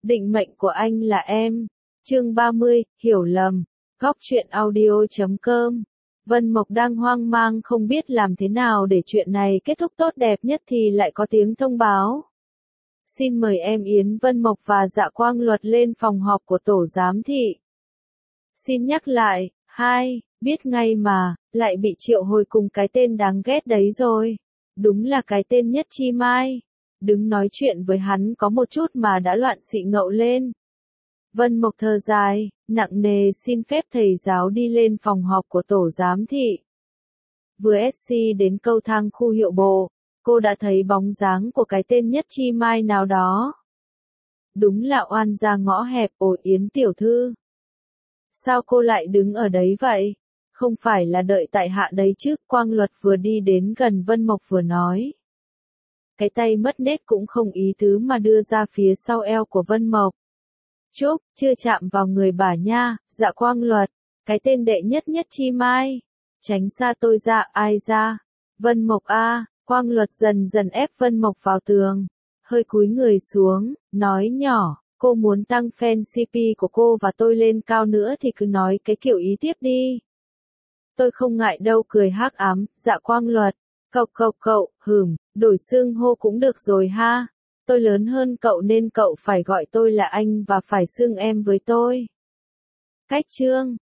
Định mệnh của anh là em. Chương 30, hiểu lầm. Góc truyện audio.com. Vân Mộc đang hoang mang không biết làm thế nào để chuyện này kết thúc tốt đẹp nhất thì lại có tiếng thông báo. Xin mời em Yến Vân Mộc và Dạ Quang Luật lên phòng họp của tổ giám thị. Xin nhắc lại, biết ngay mà, lại bị triệu hồi cùng cái tên đáng ghét đấy rồi. Đúng là cái tên Nhất Chi Mai. Đứng nói chuyện với hắn có một chút mà đã loạn xị ngậu lên. Vân Mộc thở dài, nặng nề xin phép thầy giáo đi lên phòng họp của tổ giám thị. Vừa đến cầu thang khu hiệu bộ, cô đã thấy bóng dáng của cái tên Nhất Chi Mai nào đó. Đúng là oan gia ngõ hẹp. Ôi Yến tiểu thư, sao cô lại đứng ở đấy vậy? Không phải là đợi tại hạ đấy chứ? Quang Luật vừa đi đến gần Vân Mộc vừa nói. Cái tay mất nết cũng không ý tứ mà đưa ra phía sau eo của Vân Mộc. Chúc, chưa chạm vào người bà nha. Dạ Quang Luật, cái tên đệ nhất Nhất Chi Mai. Tránh xa tôi ra. Ai ra? Vân Mộc a. Quang Luật dần dần ép Vân Mộc vào tường, hơi cúi người xuống, nói nhỏ, cô muốn tăng fan CP của cô và tôi lên cao nữa thì cứ nói cái kiểu ý tiếp đi. Tôi không ngại đâu. Cười hắc ám. Dạ Quang Luật, cậu, đổi xưng hô cũng được rồi ha. Tôi lớn hơn cậu nên cậu phải gọi tôi là anh và phải xưng em với tôi. Cách chương